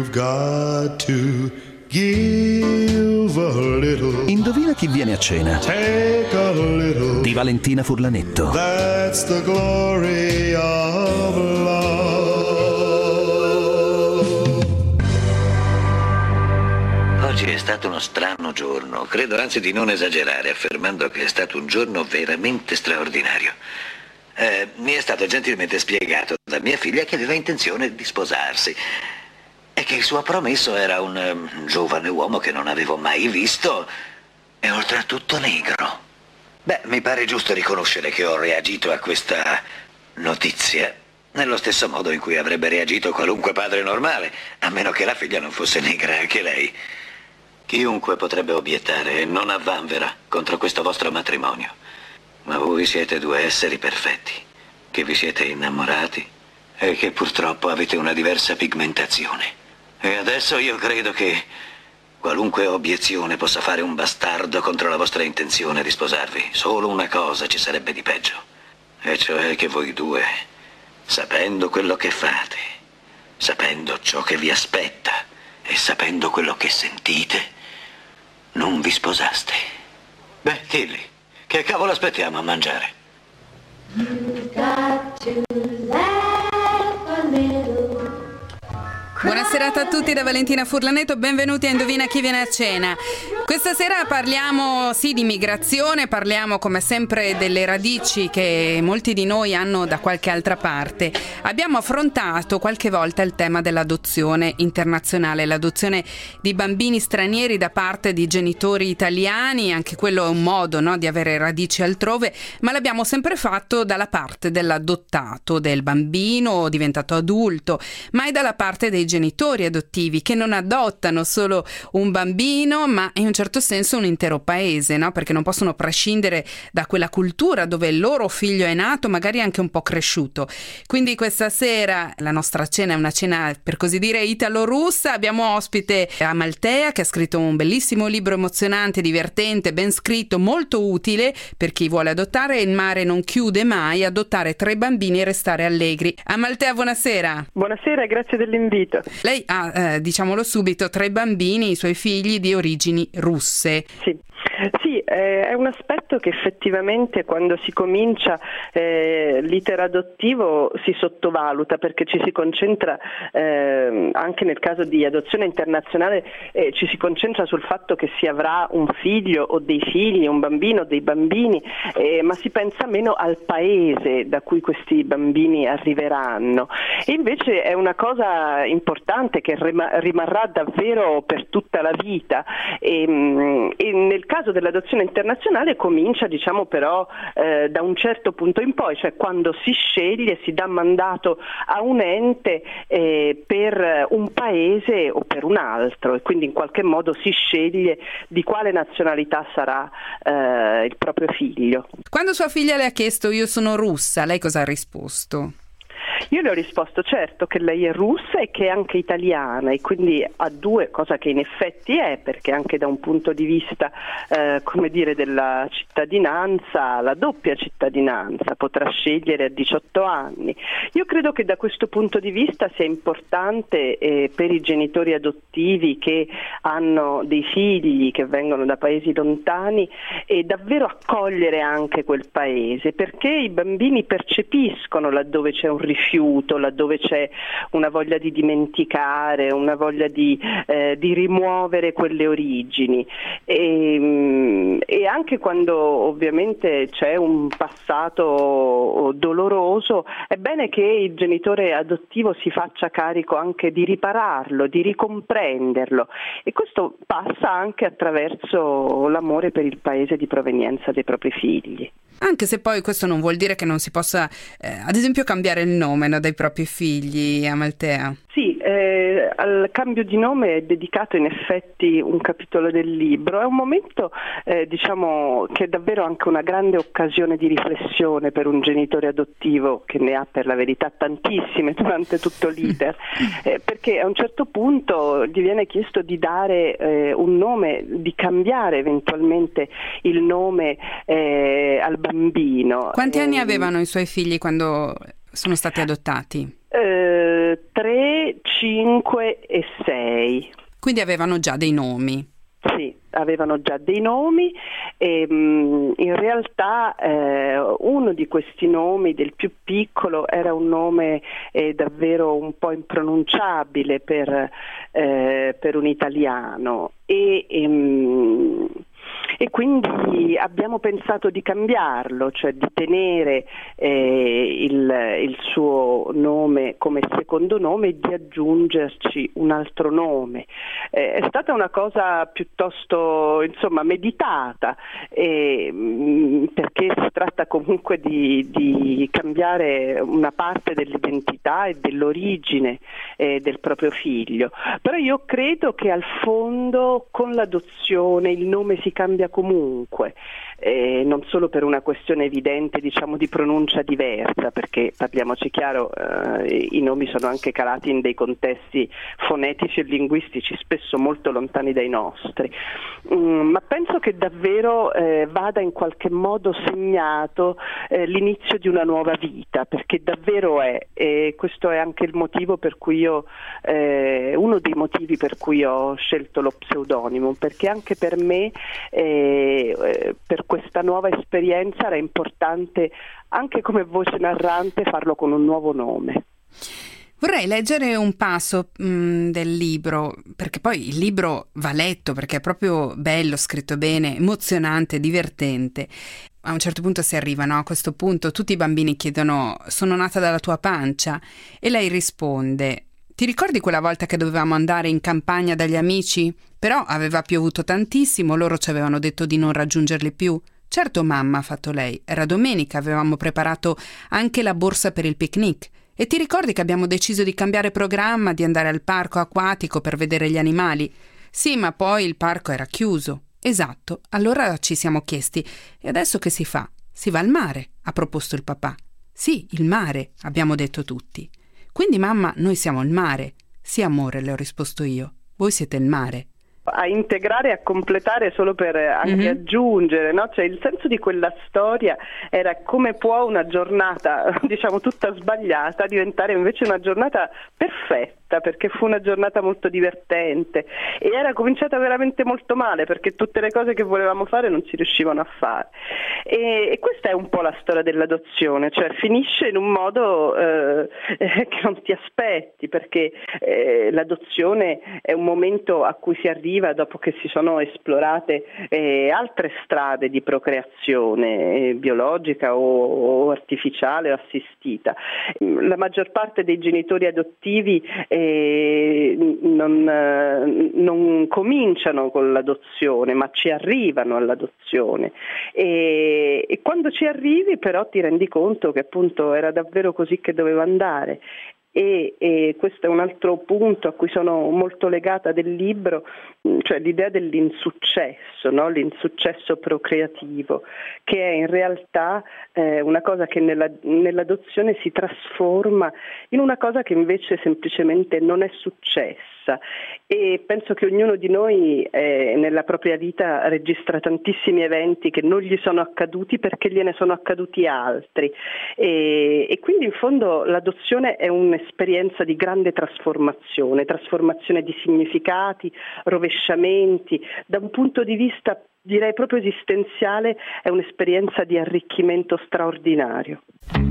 You've got to give a little. Indovina chi viene a cena? Take a little. Di Valentina Furlanetto. That's the glory of love. Oggi è stato uno strano giorno. Credo anzi di non esagerare affermando che è stato un giorno veramente straordinario. Mi è stato gentilmente spiegato da mia figlia che aveva intenzione di sposarsi e che il suo promesso era un giovane uomo che non avevo mai visto e oltretutto negro. Beh, mi pare giusto riconoscere che ho reagito a questa notizia nello stesso modo in cui avrebbe reagito qualunque padre normale, a meno che la figlia non fosse negra anche lei. Chiunque potrebbe obiettare, non avvanvera contro questo vostro matrimonio. Ma voi siete due esseri perfetti, che vi siete innamorati e che purtroppo avete una diversa pigmentazione. E adesso io credo che qualunque obiezione possa fare un bastardo contro la vostra intenzione di sposarvi. Solo una cosa ci sarebbe di peggio, e cioè che voi due, sapendo quello che fate, sapendo ciò che vi aspetta e sapendo quello che sentite, non vi sposaste. Beh, Tilly, che cavolo aspettiamo a mangiare? You've got to laugh a little. Buona serata a tutti da Valentina Furlanetto, benvenuti a Indovina chi viene a cena. Questa sera parliamo sì di migrazione, parliamo come sempre delle radici che molti di noi hanno da qualche altra parte. Abbiamo affrontato qualche volta il tema dell'adozione internazionale, l'adozione di bambini stranieri da parte di genitori italiani, anche quello è un modo, no, di avere radici altrove, ma l'abbiamo sempre fatto dalla parte dell'adottato, del bambino diventato adulto, mai dalla parte dei genitori adottivi che non adottano solo un bambino ma in un certo senso un intero paese, no? Perché non possono prescindere da quella cultura dove il loro figlio è nato, magari anche un po' cresciuto. Quindi questa sera la nostra cena è una cena per così dire italo-russa. Abbiamo ospite Amaltea che ha scritto un bellissimo libro emozionante, divertente, ben scritto, molto utile per chi vuole adottare. Il mare non chiude mai, adottare 3 bambini e restare allegri. Amaltea, buonasera. Buonasera, grazie dell'invito. Lei ha, diciamolo subito, 3 bambini, i suoi figli di origini russe. Sì, è un aspetto che effettivamente quando si comincia l'iter adottivo si sottovaluta, perché ci si concentra anche nel caso di adozione internazionale ci si concentra sul fatto che si avrà un figlio o dei figli, un bambino o dei bambini, ma si pensa meno al paese da cui questi bambini arriveranno. E invece è una cosa importante che rimarrà davvero per tutta la vita e nel caso dell'adozione internazionale comincia però da un certo punto in poi, cioè quando si sceglie, si dà mandato a un ente per un paese o per un altro e quindi in qualche modo si sceglie di quale nazionalità sarà il proprio figlio. Quando sua figlia le ha chiesto io sono russa, lei cosa ha risposto? Io le ho risposto certo che lei è russa e che è anche italiana e quindi ha 2, cosa che in effetti è, perché anche da un punto di vista della cittadinanza, la doppia cittadinanza, potrà scegliere a 18 anni. Io credo che da questo punto di vista sia importante per i genitori adottivi che hanno dei figli che vengono da paesi lontani e davvero accogliere anche quel paese, perché i bambini percepiscono laddove c'è un rifiuto, laddove c'è una voglia di dimenticare, una voglia di rimuovere quelle origini e anche quando ovviamente c'è un passato doloroso è bene che il genitore adottivo si faccia carico anche di ripararlo, di ricomprenderlo e questo passa anche attraverso l'amore per il paese di provenienza dei propri figli. Anche se poi questo non vuol dire che non si possa, ad esempio, cambiare il nome, no, dei propri figli, Amaltea. Sì, al cambio di nome è dedicato in effetti un capitolo del libro. È un momento, che è davvero anche una grande occasione di riflessione per un genitore adottivo, che ne ha per la verità tantissime durante tutto l'iter, perché a un certo punto gli viene chiesto di dare un nome, di cambiare eventualmente il nome al bambino. Quanti anni avevano i suoi figli quando sono stati adottati? 3, 5 e 6. Quindi avevano già dei nomi. Sì, avevano già dei nomi e in realtà uno di questi nomi, del più piccolo, era un nome davvero un po' impronunciabile per un italiano e quindi abbiamo pensato di cambiarlo, cioè di tenere il suo nome come secondo nome e di aggiungerci un altro nome. È stata una cosa piuttosto, insomma, meditata, perché si tratta comunque di cambiare una parte dell'identità e dell'origine del proprio figlio. Però io credo che al fondo con l'adozione il nome si cambia comunque, non solo per una questione evidente, diciamo, di pronuncia diversa, perché parliamoci chiaro, i nomi sono anche calati in dei contesti fonetici e linguistici spesso molto lontani dai nostri, ma penso che davvero vada in qualche modo segnato l'inizio di una nuova vita, perché davvero è, e questo è anche il motivo per cui io uno dei motivi per cui ho scelto lo pseudonimo, perché anche per me per questa nuova esperienza era importante anche come voce narrante farlo con un nuovo nome. Vorrei leggere un passo del libro, perché poi il libro va letto, perché è proprio bello, scritto bene, emozionante, divertente. A un certo punto si arriva, no? A questo punto tutti i bambini chiedono: sono nata dalla tua pancia? E lei risponde: ti ricordi quella volta che dovevamo andare in campagna dagli amici? Però aveva piovuto tantissimo, loro ci avevano detto di non raggiungerli più. Certo mamma, ha fatto lei, era domenica, avevamo preparato anche la borsa per il picnic. E ti ricordi che abbiamo deciso di cambiare programma, di andare al parco acquatico per vedere gli animali? Sì, ma poi il parco era chiuso. Esatto, allora ci siamo chiesti: e adesso che si fa? Si va al mare, ha proposto il papà. Sì, il mare, abbiamo detto tutti. Quindi mamma, noi siamo il mare. Sì amore, le ho risposto io, voi siete il mare. A integrare e a completare, solo per anche aggiungere, no? Cioè il senso di quella storia era come può una giornata, diciamo, tutta sbagliata diventare invece una giornata perfetta, perché fu una giornata molto divertente e era cominciata veramente molto male perché tutte le cose che volevamo fare non si riuscivano a fare e questa è un po' la storia dell'adozione, cioè finisce in un modo che non ti aspetti, perché l'adozione è un momento a cui si arriva dopo che si sono esplorate altre strade di procreazione biologica o artificiale o assistita. La maggior parte dei genitori adottivi non cominciano con l'adozione, ma ci arrivano all'adozione e quando ci arrivi però ti rendi conto che appunto era davvero così che doveva andare. E questo è un altro punto a cui sono molto legata del libro, cioè l'idea dell'insuccesso, no? L'insuccesso procreativo, che è in realtà una cosa che nell'adozione si trasforma in una cosa che invece semplicemente non è successa, e penso che ognuno di noi nella propria vita registra tantissimi eventi che non gli sono accaduti perché gliene sono accaduti altri e quindi in fondo l'adozione è un'esperienza di grande trasformazione di significati, rovesciamenti, da un punto di vista direi proprio esistenziale è un'esperienza di arricchimento straordinario.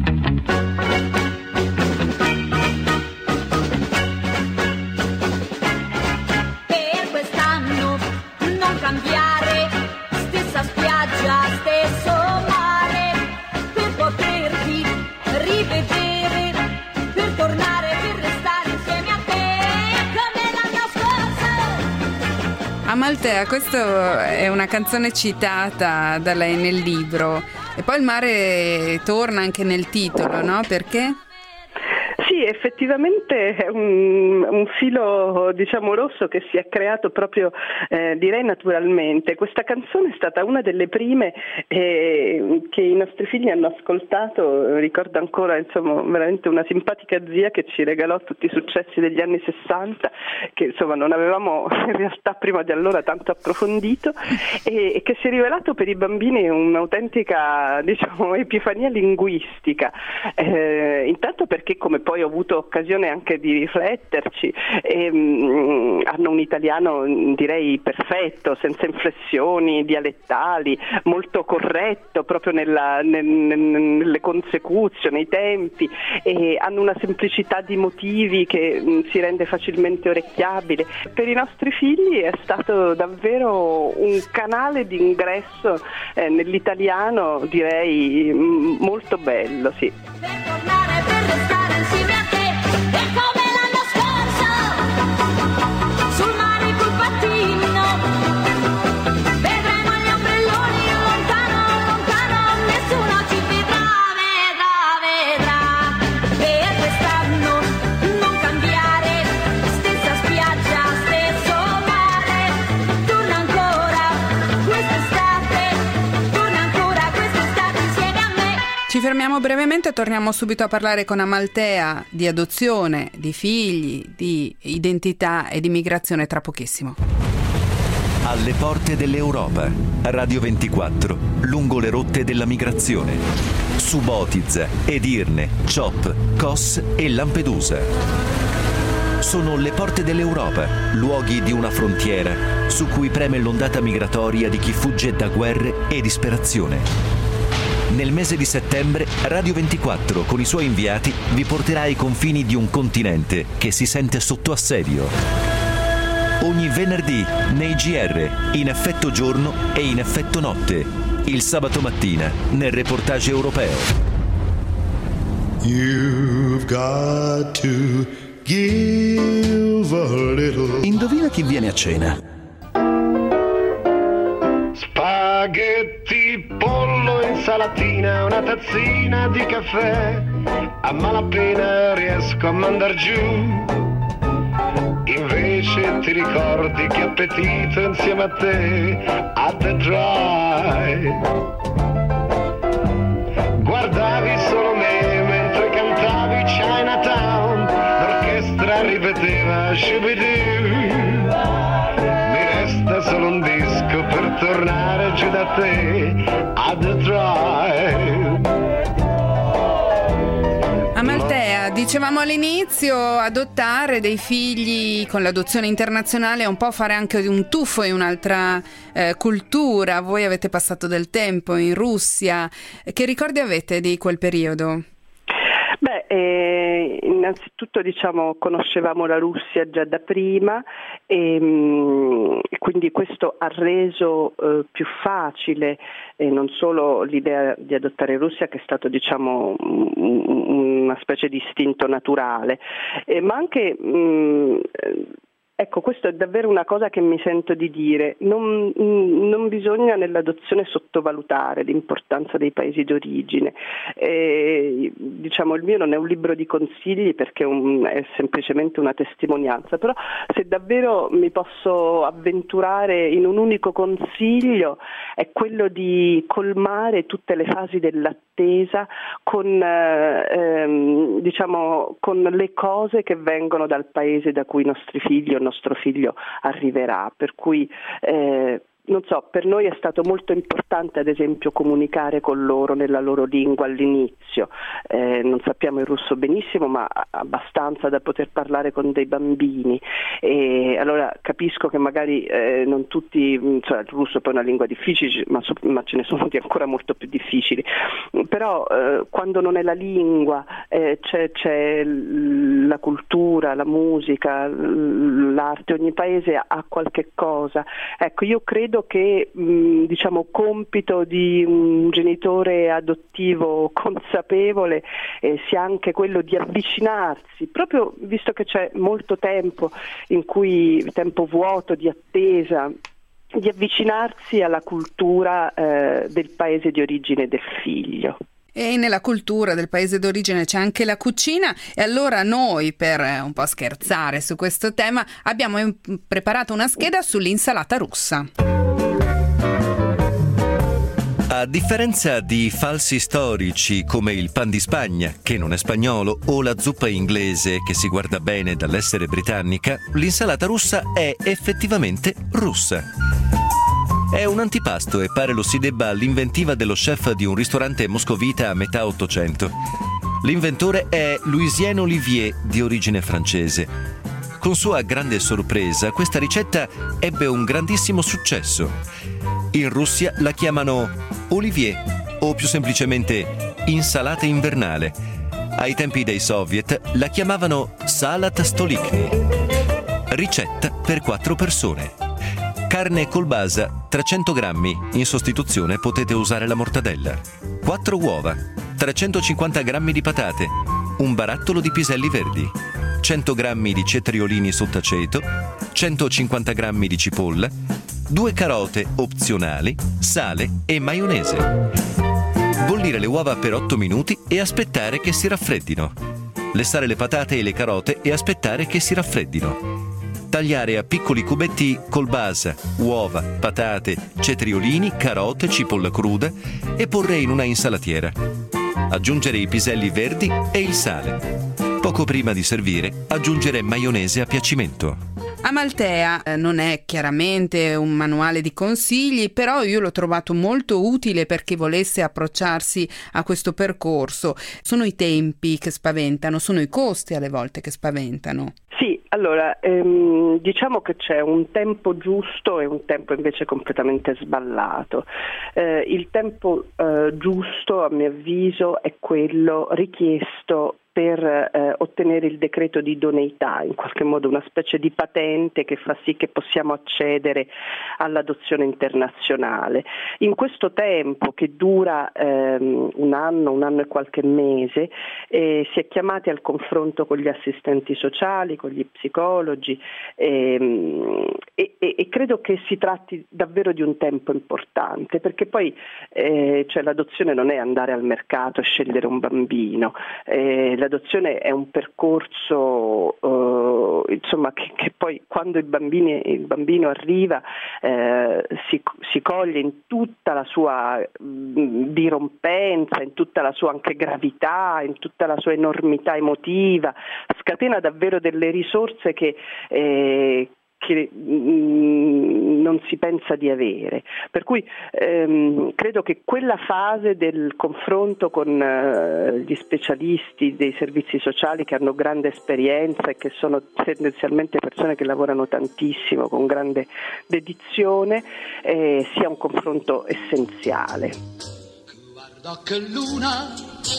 Per quest'anno non cambiare, stessa spiaggia, stesso mare, per poterti rivedere, per tornare, per restare insieme a te come l'anno scorso. Amaltea, questa è una canzone citata da lei nel libro e poi il mare torna anche nel titolo, no? Perché? Sì, effettivamente è un filo, diciamo, rosso che si è creato proprio, direi naturalmente. Questa canzone è stata una delle prime che i nostri figli hanno ascoltato. Ricordo ancora, insomma, veramente una simpatica zia che ci regalò tutti i successi degli anni 60, che insomma non avevamo in realtà prima di allora tanto approfondito e che si è rivelato per i bambini un'autentica, diciamo, epifania linguistica. Intanto perché, come poi ho avuto avuto occasione anche di rifletterci, hanno un italiano direi perfetto, senza inflessioni dialettali, molto corretto proprio nelle consecuzioni, nei tempi, e hanno una semplicità di motivi che si rende facilmente orecchiabile. Per i nostri figli è stato davvero un canale di ingresso nell'italiano, direi molto bello, sì. Per tornare, per restare insieme a te, è come l'anno scorso, sul mare col pattino, vedremo gli ombrelloni lontano, lontano, nessuno ci vedrà, per quest'anno non cambiare, stessa spiaggia, stesso mare, torna ancora quest'estate insieme a me. Ci fermiamo brevemente e torniamo subito a parlare con Amaltea di adozione, di figli, di identità e di migrazione tra pochissimo. Alle porte dell'Europa. Radio 24, lungo le rotte della migrazione. Su Botiz, Edirne, Ciop, Kos e Lampedusa. Sono le porte dell'Europa, luoghi di una frontiera su cui preme l'ondata migratoria di chi fugge da guerre e disperazione. Nel mese di settembre, Radio 24, con i suoi inviati, vi porterà ai confini di un continente che si sente sotto assedio. Ogni venerdì, nei GR, in effetto giorno e in effetto notte. Il sabato mattina, nel reportage europeo. You've got to give a little. Indovina chi viene a cena. Spaghetti, pollo, insalatina, una tazzina di caffè. A malapena riesco a mandar giù. Invece ti ricordi che appetito insieme a te at the drive. Guardavi solo me mentre cantavi Chinatown, l'orchestra ripeteva Shubidoo. Mi resta solo un disco per tornare giù da te at the drive. Amaltea, dicevamo all'inizio, adottare dei figli con l'adozione internazionale è un po' fare anche un tuffo in un'altra cultura. Voi avete passato del tempo in Russia. Che ricordi avete di quel periodo? Beh, innanzitutto conoscevamo la Russia già da prima e quindi questo ha reso più facile non solo l'idea di adottare Russia, che è stato una specie di istinto naturale, ma anche ecco, questo è davvero una cosa che mi sento di dire. Non bisogna nell'adozione sottovalutare l'importanza dei paesi d'origine. Il mio non è un libro di consigli perché è semplicemente una testimonianza, però se davvero mi posso avventurare in un unico consiglio è quello di colmare tutte le fasi dell'attesa con le cose che vengono dal paese da cui i nostri figli o il nostro figlio arriverà, per cui per noi è stato molto importante ad esempio comunicare con loro nella loro lingua all'inizio. Non sappiamo il russo benissimo, ma abbastanza da poter parlare con dei bambini, e allora capisco che magari non tutti, il russo poi è una lingua difficile, ma ce ne sono di ancora molto più difficili, però quando non è la lingua c'è la cultura, la musica, l'arte, ogni paese ha qualche cosa. Ecco, io credo che compito di un genitore adottivo consapevole sia anche quello di avvicinarsi, proprio visto che c'è molto tempo tempo vuoto di attesa, di avvicinarsi alla cultura del paese di origine del figlio. E nella cultura del paese d'origine c'è anche la cucina, e allora noi, per un po' scherzare su questo tema, abbiamo preparato una scheda sull'insalata russa. A differenza di falsi storici come il pan di Spagna, che non è spagnolo, o la zuppa inglese, che si guarda bene dall'essere britannica, l'insalata russa è effettivamente russa. È un antipasto e pare lo si debba all'inventiva dello chef di un ristorante moscovita a metà Ottocento. L'inventore è Louisien Olivier, di origine francese. Con sua grande sorpresa, questa ricetta ebbe un grandissimo successo. In Russia la chiamano Olivier o più semplicemente insalata invernale. Ai tempi dei soviet la chiamavano Salat Stolikny. Ricetta per 4 persone. Carne colbasa 300 grammi, in sostituzione potete usare la mortadella. 4 uova, 350 grammi di patate, un barattolo di piselli verdi, 100 grammi di cetriolini sott'aceto, 150 grammi di cipolla, 2 carote opzionali, sale e maionese. Bollire le uova per 8 minuti e aspettare che si raffreddino. Lessare le patate e le carote e aspettare che si raffreddino. Tagliare a piccoli cubetti colbasa, uova, patate, cetriolini, carote, cipolla cruda e porre in una insalatiera. Aggiungere i piselli verdi e il sale. Poco prima di servire, aggiungere maionese a piacimento. Amaltea non è chiaramente un manuale di consigli, però io l'ho trovato molto utile per chi volesse approcciarsi a questo percorso. Sono i tempi che spaventano, sono i costi alle volte che spaventano. Sì, allora diciamo che c'è un tempo giusto e un tempo invece completamente sballato. Il tempo giusto, a mio avviso, è quello richiesto per ottenere il decreto di idoneità, in qualche modo una specie di patente che fa sì che possiamo accedere all'adozione internazionale. In questo tempo, che dura un anno e qualche mese, si è chiamati al confronto con gli assistenti sociali, con gli psicologi e credo che si tratti davvero di un tempo importante, perché poi cioè, l'adozione non è andare al mercato e scegliere un bambino. L'adozione è un percorso insomma che poi quando il bambino arriva si coglie in tutta la sua dirompenza, in tutta la sua anche gravità, in tutta la sua enormità emotiva, scatena davvero delle risorse che non si pensa di avere. Per cui credo che quella fase del confronto con gli specialisti dei servizi sociali che hanno grande esperienza e che sono tendenzialmente persone che lavorano tantissimo con grande dedizione sia un confronto essenziale. Guarda che luna,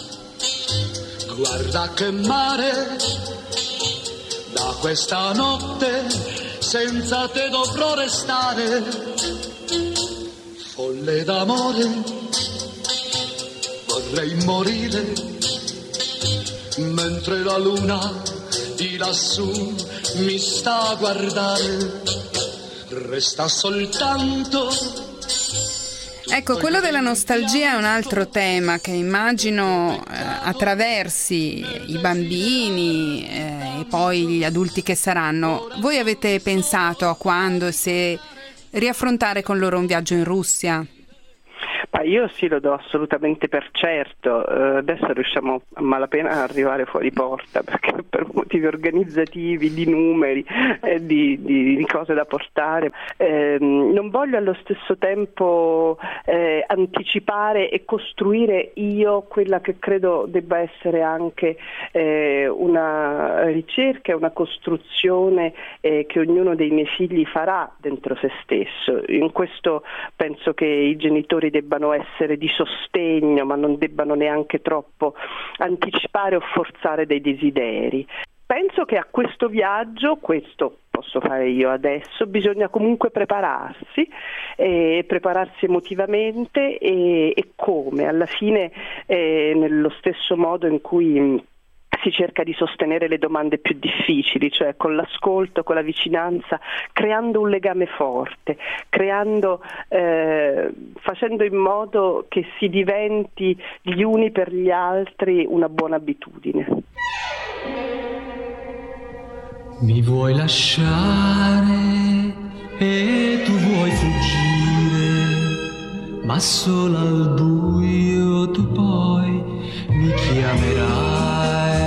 guarda che mare, da questa notte senza te dovrò restare, folle d'amore, vorrei morire, mentre la luna di lassù mi sta a guardare, resta soltanto. Ecco, quello della nostalgia è un altro tema che immagino attraversi i bambini e poi gli adulti che saranno. Voi avete pensato a quando e se riaffrontare con loro un viaggio in Russia? Ma io sì, lo do assolutamente per certo. Adesso riusciamo a malapena ad arrivare fuori porta perché per motivi organizzativi, di numeri, di cose da portare. Non voglio allo stesso tempo anticipare e costruire io quella che credo debba essere anche una ricerca e una costruzione che ognuno dei miei figli farà dentro se stesso. In questo penso che i genitori debbano essere di sostegno, ma non debbano neanche troppo anticipare o forzare dei desideri. Penso che a questo viaggio, questo posso fare io adesso, bisogna comunque prepararsi emotivamente e come? Alla fine nello stesso modo in cui si cerca di sostenere le domande più difficili, cioè con l'ascolto, con la vicinanza, creando un legame forte, facendo in modo che si diventi gli uni per gli altri una buona abitudine. Mi vuoi lasciare e tu vuoi fuggire, ma solo al buio tu poi mi chiamerai.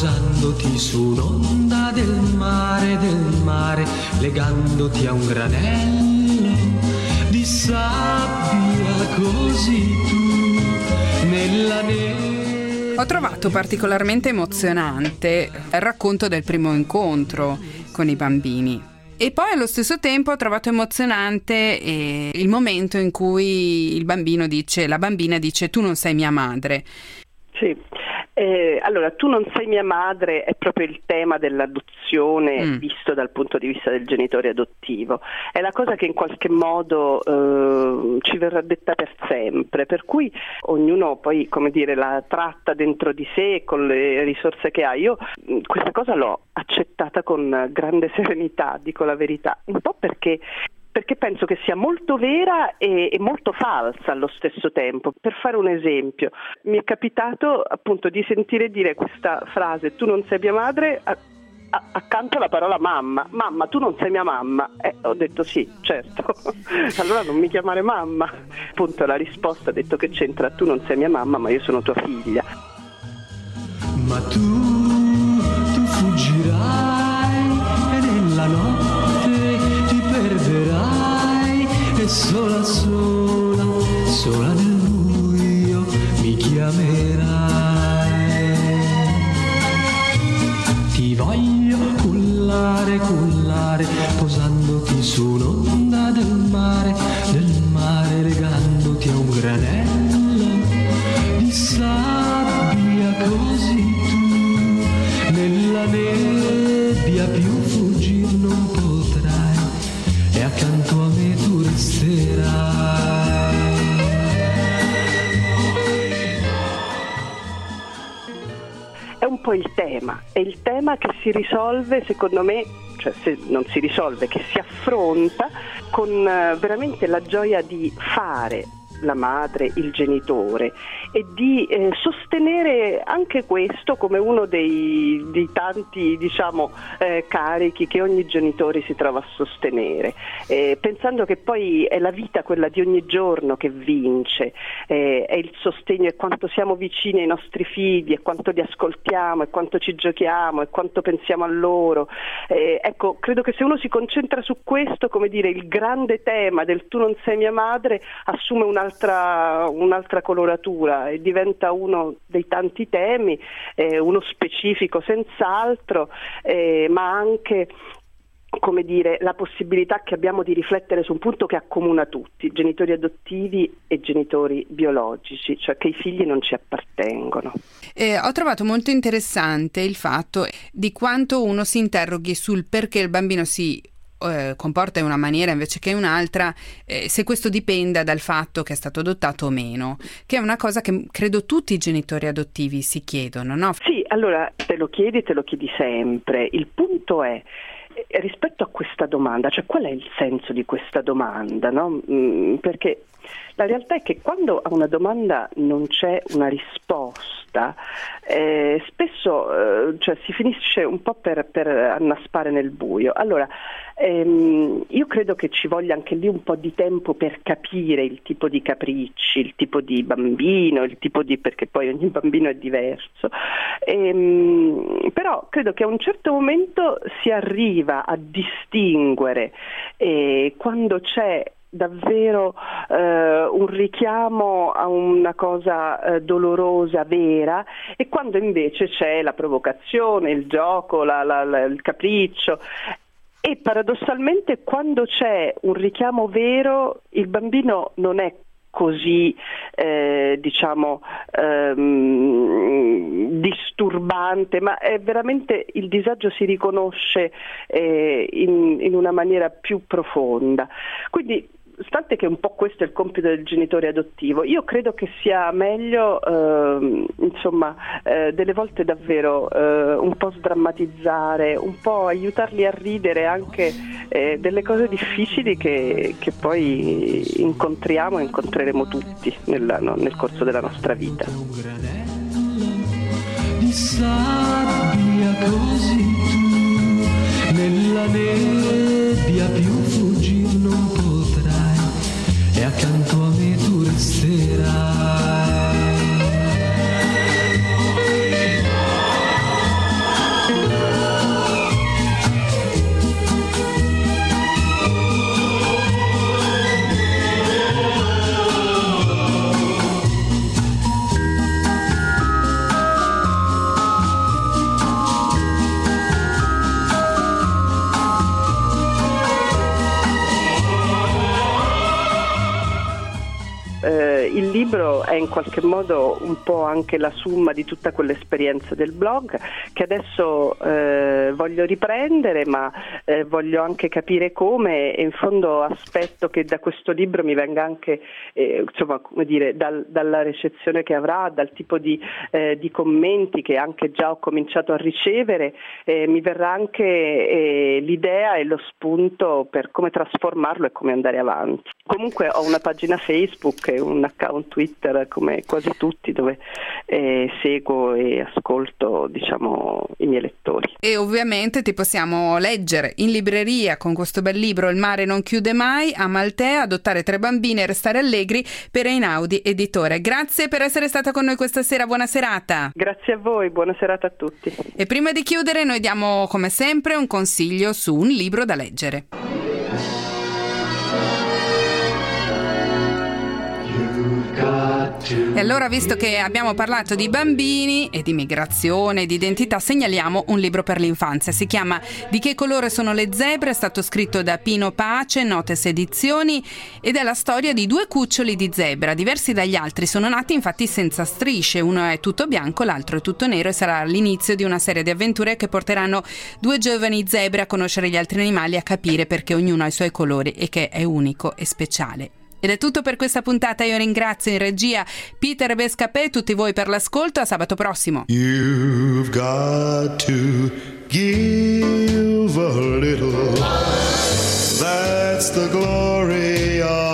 posandoti su un'onda del mare, legandoti a un granello di sabbia, così tu nella neve. Ho trovato particolarmente emozionante il racconto del primo incontro con i bambini. E poi allo stesso tempo ho trovato emozionante il momento in cui la bambina dice tu non sei mia madre. Sì, allora tu non sei mia madre è proprio il tema dell'adozione visto dal punto di vista del genitore adottivo. È la cosa che in qualche modo ci verrà detta per sempre, per cui ognuno poi, come dire, la tratta dentro di sé con le risorse che ha. Io questa cosa l'ho accettata con grande serenità, dico la verità, un po' perché penso che sia molto vera e molto falsa allo stesso tempo. Per fare un esempio, mi è capitato appunto di sentire dire questa frase, tu non sei mia madre, accanto alla parola mamma. Mamma, tu non sei mia mamma. Ho detto sì, certo. Allora non mi chiamare mamma. Appunto la risposta ha detto che c'entra, tu non sei mia mamma, ma io sono tua figlia. Ma tu fuggirai e nella notte ti perderai e sola nel buio mi chiamerai. Ti voglio cullare, posandoti su un'onda del mare, legandoti a un granello di sabbia, così tu nella nebbia più fuggir non potrai e accanto a me tu resterai. È un po' è il tema che si risolve, secondo me, cioè se non si risolve, che si affronta con veramente la gioia di fare la madre, il genitore, e di sostenere anche questo come uno dei tanti, diciamo, carichi che ogni genitore si trova a sostenere, pensando che poi è la vita, quella di ogni giorno, che vince, è il sostegno, e quanto siamo vicini ai nostri figli, e quanto li ascoltiamo, e quanto ci giochiamo, e quanto pensiamo a loro. Ecco, credo che se uno si concentra su questo, come dire, il grande tema del tu non sei mia madre assume un'altra coloratura e diventa uno dei tanti temi, uno specifico senz'altro, ma anche, come dire, la possibilità che abbiamo di riflettere su un punto che accomuna tutti, genitori adottivi e genitori biologici, cioè che i figli non ci appartengono. Ho trovato molto interessante il fatto di quanto uno si interroghi sul perché il bambino si comporta in una maniera invece che in un'altra, se questo dipenda dal fatto che è stato adottato o meno, che è una cosa che credo tutti i genitori adottivi si chiedono, no? Sì, allora te lo chiedi sempre. Il punto è, rispetto a questa domanda, cioè qual è il senso di questa domanda, no? Perché la realtà è che quando a una domanda non c'è una risposta, spesso cioè si finisce un po' per annaspare nel buio. Allora, io credo che ci voglia anche lì un po' di tempo per capire il tipo di capricci, il tipo di bambino, perché poi ogni bambino è diverso. Però credo che a un certo momento si arriva a distinguere quando c'è davvero un richiamo a una cosa dolorosa, vera, e quando invece c'è la provocazione, il gioco, il capriccio. E paradossalmente quando c'è un richiamo vero, il bambino non è così disturbante, ma è veramente, il disagio si riconosce in una maniera più profonda. Quindi, stante che un po' questo è il compito del genitore adottivo, io credo che sia meglio delle volte davvero un po' sdrammatizzare, un po' aiutarli a ridere anche delle cose difficili che poi incontreremo tutti nel corso della nostra vita. Di sabbia, così tu nella nebbia più fuggir non potrai e accanto a me tu resterai. libro è in qualche modo un po' anche la summa di tutta quell'esperienza del blog che adesso voglio riprendere, ma voglio anche capire come, e in fondo aspetto che da questo libro mi venga anche insomma, come dire, dalla recensione che avrà, dal tipo di commenti che anche già ho cominciato a ricevere, mi verrà anche l'idea e lo spunto per come trasformarlo e come andare avanti. Comunque ho una pagina Facebook e un account Twitter come quasi tutti, dove seguo e ascolto, diciamo, i miei lettori. E ovviamente ti possiamo leggere in libreria con questo bel libro Il mare non chiude mai, Amaltea, Adottare 3 bambini e restare allegri, per Einaudi editore. Grazie per essere stata con noi questa sera, buona serata. Grazie a voi, buona serata a tutti. E prima di chiudere noi diamo come sempre un consiglio su un libro da leggere. E allora, visto che abbiamo parlato di bambini e di migrazione e di identità, segnaliamo un libro per l'infanzia. Si chiama Di che colore sono le zebre, è stato scritto da Pino Pace, Notes Edizioni, ed è la storia di 2 cuccioli di zebra, diversi dagli altri. Sono nati infatti senza strisce, uno è tutto bianco, l'altro è tutto nero, e sarà l'inizio di una serie di avventure che porteranno 2 giovani zebre a conoscere gli altri animali e a capire perché ognuno ha i suoi colori e che è unico e speciale. Ed è tutto per questa puntata. Io ringrazio in regia Peter Bescapè e tutti voi per l'ascolto. A sabato prossimo. You've got to give a little. That's the glory of